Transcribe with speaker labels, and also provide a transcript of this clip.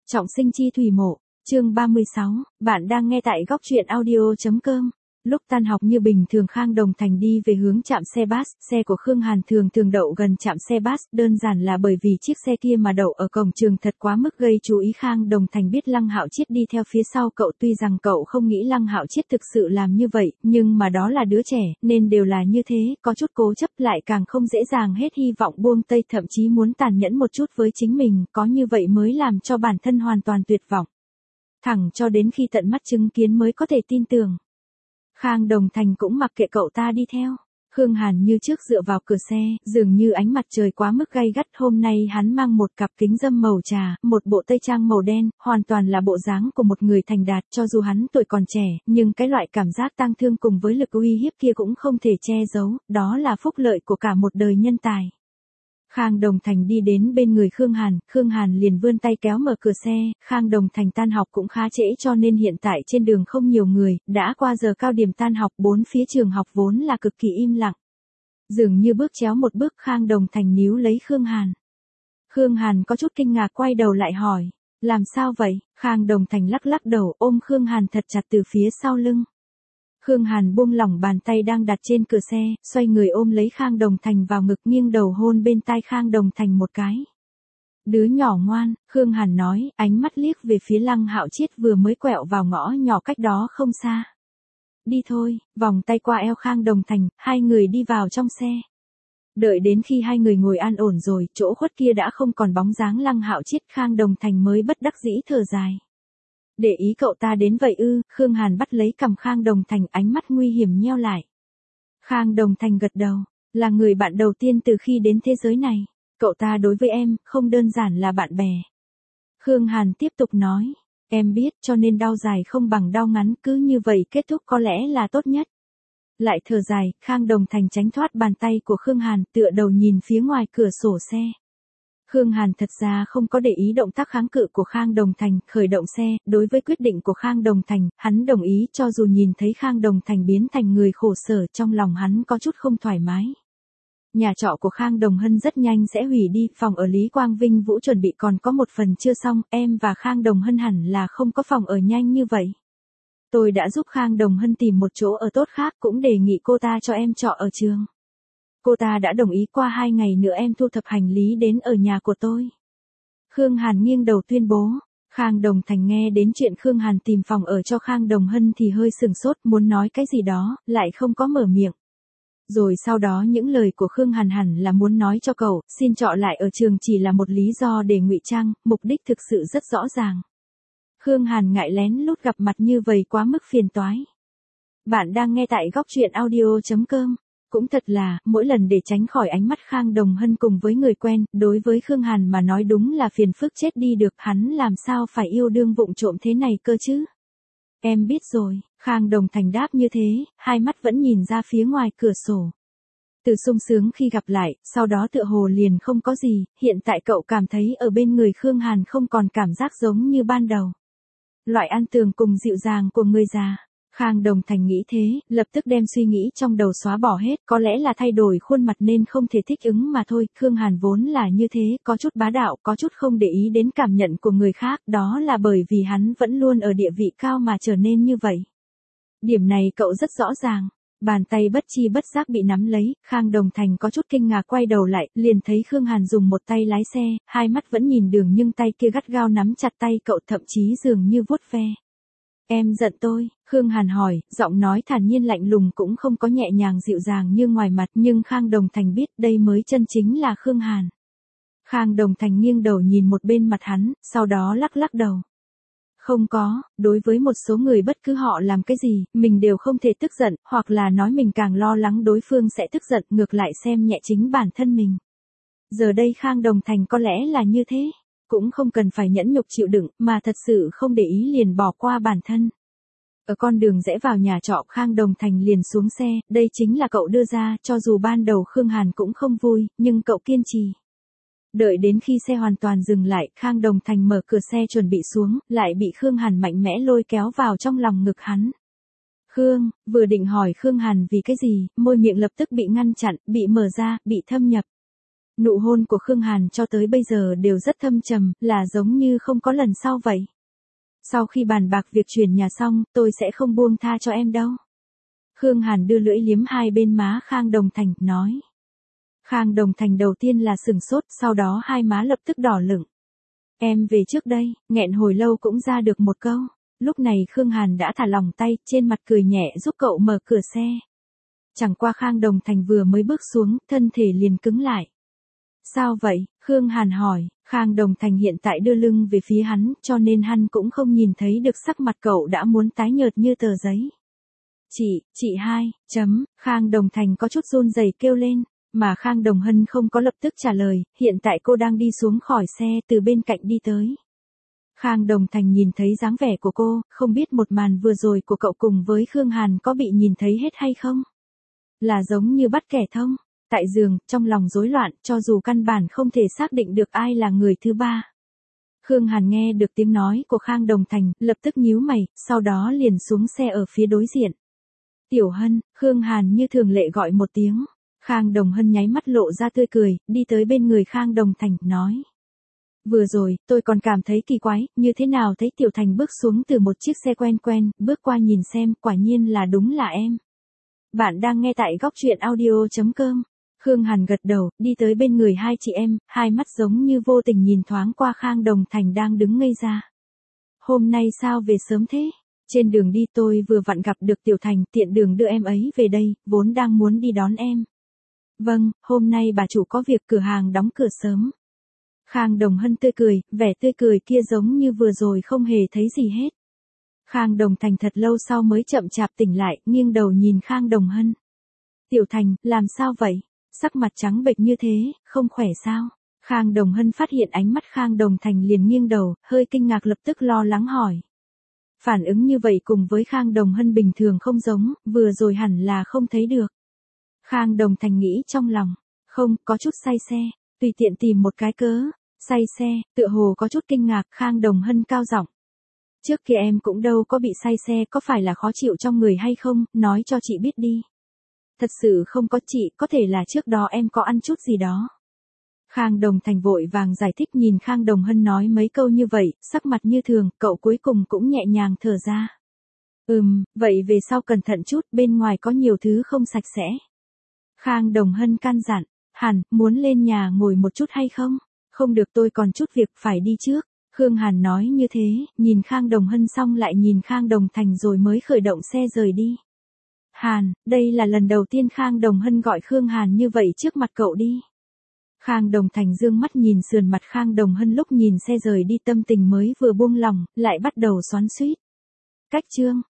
Speaker 1: Trọng sinh chi thủy mộ, chương 36, bạn đang nghe tại góc truyện audio.com. Lúc tan học như bình thường Khang Đồng Thành đi về hướng trạm xe bus, xe của Khương Hàn thường đậu gần trạm xe bus, đơn giản là bởi vì chiếc xe kia mà đậu ở cổng trường thật quá mức gây chú ý. Khang Đồng Thành biết Lăng Hạo Chiết đi theo phía sau cậu, tuy rằng cậu không nghĩ Lăng Hạo Chiết thực sự làm như vậy, nhưng mà đó là đứa trẻ, nên đều là như thế, có chút cố chấp lại càng không dễ dàng hết hy vọng buông tay, thậm chí muốn tàn nhẫn một chút với chính mình, có như vậy mới làm cho bản thân hoàn toàn tuyệt vọng. Thẳng cho đến khi tận mắt chứng kiến mới có thể tin tưởng. Khang Đồng Thành cũng mặc kệ cậu ta đi theo. Khương Hàn như trước dựa vào cửa xe, dường như ánh mặt trời quá mức gay gắt. Hôm nay hắn mang một cặp kính râm màu trà, một bộ tây trang màu đen, hoàn toàn là bộ dáng của một người thành đạt. Cho dù hắn tuổi còn trẻ, nhưng cái loại cảm giác tang thương cùng với lực uy hiếp kia cũng không thể che giấu, đó là phúc lợi của cả một đời nhân tài. Khang Đồng Thành đi đến bên người Khương Hàn liền vươn tay kéo mở cửa xe. Khang Đồng Thành tan học cũng khá trễ cho nên hiện tại trên đường không nhiều người, đã qua giờ cao điểm tan học, bốn phía trường học vốn là cực kỳ im lặng. Dường như bước chéo một bước, Khang Đồng Thành níu lấy Khương Hàn. Khương Hàn có chút kinh ngạc quay đầu lại hỏi, làm sao vậy? Khang Đồng Thành lắc đầu ôm Khương Hàn thật chặt từ phía sau lưng. Khương Hàn buông lỏng bàn tay đang đặt trên cửa xe, xoay người ôm lấy Khang Đồng Thành vào ngực, nghiêng đầu hôn bên tai Khang Đồng Thành một cái. Đứa nhỏ ngoan, Khương Hàn nói, ánh mắt liếc về phía Lăng Hạo Chiết vừa mới quẹo vào ngõ nhỏ cách đó không xa. Đi thôi, vòng tay qua eo Khang Đồng Thành, hai người đi vào trong xe. Đợi đến khi hai người ngồi an ổn rồi, chỗ khuất kia đã không còn bóng dáng Lăng Hạo Chiết, Khang Đồng Thành mới bất đắc dĩ thở dài. Để ý cậu ta đến vậy ư? Khương Hàn bắt lấy cằm Khang Đồng Thành, ánh mắt nguy hiểm nheo lại. Khang Đồng Thành gật đầu, là người bạn đầu tiên từ khi đến thế giới này. Cậu ta đối với em, không đơn giản là bạn bè. Khương Hàn tiếp tục nói, em biết cho nên đau dài không bằng đau ngắn, cứ như vậy kết thúc có lẽ là tốt nhất. Lại thở dài, Khang Đồng Thành tránh thoát bàn tay của Khương Hàn, tựa đầu nhìn phía ngoài cửa sổ xe. Khương Hàn thật ra không có để ý động tác kháng cự của Khang Đồng Thành, khởi động xe, đối với quyết định của Khang Đồng Thành, hắn đồng ý, cho dù nhìn thấy Khang Đồng Thành biến thành người khổ sở, trong lòng hắn có chút không thoải mái. Nhà trọ của Khang Đồng Hân rất nhanh sẽ hủy đi, phòng ở Lý Quang Vinh Vũ chuẩn bị còn có một phần chưa xong, em và Khang Đồng Hân hẳn là không có phòng ở nhanh như vậy. Tôi đã giúp Khang Đồng Hân tìm một chỗ ở tốt khác, cũng đề nghị cô ta cho em trọ ở trường. Cô ta đã đồng ý, qua 2 ngày nữa em thu thập hành lý đến ở nhà của tôi. Khương Hàn nghiêng đầu tuyên bố. Khang Đồng Thành nghe đến chuyện Khương Hàn tìm phòng ở cho Khang Đồng Hân thì hơi sừng sốt, muốn nói cái gì đó, lại không có mở miệng. Rồi sau đó những lời của Khương Hàn hẳn là muốn nói cho cậu, xin trọ lại ở trường chỉ là một lý do để ngụy trang, mục đích thực sự rất rõ ràng. Khương Hàn ngại lén lút gặp mặt như vậy quá mức phiền toái. Bạn đang nghe tại góc truyện audio.com. Cũng thật là, mỗi lần để tránh khỏi ánh mắt Khang Đồng Hân cùng với người quen, đối với Khương Hàn mà nói đúng là phiền phức chết đi được, hắn làm sao phải yêu đương vụng trộm thế này cơ chứ? Em biết rồi, Khang Đồng Thành đáp như thế, hai mắt vẫn nhìn ra phía ngoài cửa sổ. Từ sung sướng khi gặp lại, sau đó tựa hồ liền không có gì, hiện tại cậu cảm thấy ở bên người Khương Hàn không còn cảm giác giống như ban đầu. Loại an tường cùng dịu dàng của người già. Khang Đồng Thành nghĩ thế, lập tức đem suy nghĩ trong đầu xóa bỏ hết, có lẽ là thay đổi khuôn mặt nên không thể thích ứng mà thôi. Khương Hàn vốn là như thế, có chút bá đạo, có chút không để ý đến cảm nhận của người khác, đó là bởi vì hắn vẫn luôn ở địa vị cao mà trở nên như vậy. Điểm này cậu rất rõ ràng. Bàn tay bất chi bất giác bị nắm lấy, Khang Đồng Thành có chút kinh ngạc quay đầu lại, liền thấy Khương Hàn dùng một tay lái xe, hai mắt vẫn nhìn đường nhưng tay kia gắt gao nắm chặt tay cậu, thậm chí dường như vuốt ve. Em giận tôi, Khương Hàn hỏi, giọng nói thản nhiên lạnh lùng, cũng không có nhẹ nhàng dịu dàng như ngoài mặt, nhưng Khang Đồng Thành biết đây mới chân chính là Khương Hàn. Khang Đồng Thành nghiêng đầu nhìn một bên mặt hắn, sau đó lắc đầu. Không có, đối với một số người bất cứ họ làm cái gì, mình đều không thể tức giận, hoặc là nói mình càng lo lắng đối phương sẽ tức giận, ngược lại xem nhẹ chính bản thân mình. Giờ đây Khang Đồng Thành có lẽ là như thế. Cũng không cần phải nhẫn nhục chịu đựng, mà thật sự không để ý liền bỏ qua bản thân. Ở con đường rẽ vào nhà trọ, Khang Đồng Thành liền xuống xe, đây chính là cậu đưa ra, cho dù ban đầu Khương Hàn cũng không vui, nhưng cậu kiên trì. Đợi đến khi xe hoàn toàn dừng lại, Khang Đồng Thành mở cửa xe chuẩn bị xuống, lại bị Khương Hàn mạnh mẽ lôi kéo vào trong lòng ngực hắn. Khương, vừa định hỏi Khương Hàn vì cái gì, môi miệng lập tức bị ngăn chặn, bị mở ra, bị thâm nhập. Nụ hôn của Khương Hàn cho tới bây giờ đều rất thâm trầm, là giống như không có lần sau vậy. Sau khi bàn bạc việc chuyển nhà xong, tôi sẽ không buông tha cho em đâu. Khương Hàn đưa lưỡi liếm hai bên má Khang Đồng Thành, nói. Khang Đồng Thành đầu tiên là sửng sốt, sau đó hai má lập tức đỏ lửng. Em về trước đây, nghẹn hồi lâu cũng ra được một câu. Lúc này Khương Hàn đã thả lỏng tay, trên mặt cười nhẹ giúp cậu mở cửa xe. Chẳng qua Khang Đồng Thành vừa mới bước xuống, thân thể liền cứng lại. Sao vậy? Khương Hàn hỏi. Khang Đồng Thành hiện tại đưa lưng về phía hắn, cho nên hắn cũng không nhìn thấy được sắc mặt cậu đã muốn tái nhợt như tờ giấy. Chị hai, Khang Đồng Thành có chút run rẩy kêu lên, mà Khang Đồng Hân không có lập tức trả lời, hiện tại cô đang đi xuống khỏi xe từ bên cạnh đi tới. Khang Đồng Thành nhìn thấy dáng vẻ của cô, không biết một màn vừa rồi của cậu cùng với Khương Hàn có bị nhìn thấy hết hay không? Là giống như bắt kẻ thông. Tại giường, trong lòng rối loạn, cho dù căn bản không thể xác định được ai là người thứ ba. Khương Hàn nghe được tiếng nói của Khang Đồng Thành, lập tức nhíu mày, sau đó liền xuống xe ở phía đối diện. Tiểu Hân, Khương Hàn như thường lệ gọi một tiếng. Khang Đồng Hân nháy mắt lộ ra tươi cười, đi tới bên người Khang Đồng Thành, nói. Vừa rồi, tôi còn cảm thấy kỳ quái, như thế nào thấy Tiểu Thành bước xuống từ một chiếc xe quen, bước qua nhìn xem, quả nhiên là đúng là em. Bạn đang nghe tại góc truyện audio.com. Khương Hàn gật đầu, đi tới bên người hai chị em, hai mắt giống như vô tình nhìn thoáng qua Khang Đồng Thành đang đứng ngây ra. Hôm nay sao về sớm thế? Trên đường đi tôi vừa vặn gặp được Tiểu Thành, tiện đường đưa em ấy về đây, vốn đang muốn đi đón em. Vâng, hôm nay bà chủ có việc, cửa hàng đóng cửa sớm. Khang Đồng Hân tươi cười, vẻ tươi cười kia giống như vừa rồi không hề thấy gì hết. Khang Đồng Thành thật lâu sau mới chậm chạp tỉnh lại, nghiêng đầu nhìn Khang Đồng Hân. Tiểu Thành, làm sao vậy? Sắc mặt trắng bệch như thế, không khỏe sao? Khang Đồng Hân phát hiện ánh mắt Khang Đồng Thành liền nghiêng đầu, hơi kinh ngạc lập tức lo lắng hỏi. Phản ứng như vậy cùng với Khang Đồng Hân bình thường không giống, vừa rồi hẳn là không thấy được. Khang Đồng Thành nghĩ trong lòng, không, có chút say xe, tùy tiện tìm một cái cớ, say xe, tựa hồ có chút kinh ngạc. Khang Đồng Hân cao giọng. Trước kia em cũng đâu có bị say xe, có phải là khó chịu trong người hay không, nói cho chị biết đi. Thật sự không có chị, có thể là trước đó em có ăn chút gì đó. Khang Đồng Thành vội vàng giải thích, nhìn Khang Đồng Hân nói mấy câu như vậy, sắc mặt như thường, cậu cuối cùng cũng nhẹ nhàng thở ra. Vậy về sau cẩn thận chút, bên ngoài có nhiều thứ không sạch sẽ. Khang Đồng Hân căn dặn, Hàn, muốn lên nhà ngồi một chút hay không? Không được, tôi còn chút việc phải đi trước. Khương Hàn nói như thế, nhìn Khang Đồng Hân xong lại nhìn Khang Đồng Thành rồi mới khởi động xe rời đi. Hàn, đây là lần đầu tiên Khang Đồng Hân gọi Khương Hàn như vậy trước mặt cậu đi. Khang Đồng Thành dương mắt nhìn sườn mặt Khang Đồng Hân lúc nhìn xe rời đi, tâm tình mới vừa buông lỏng, lại bắt đầu xoắn xuýt. Cách chương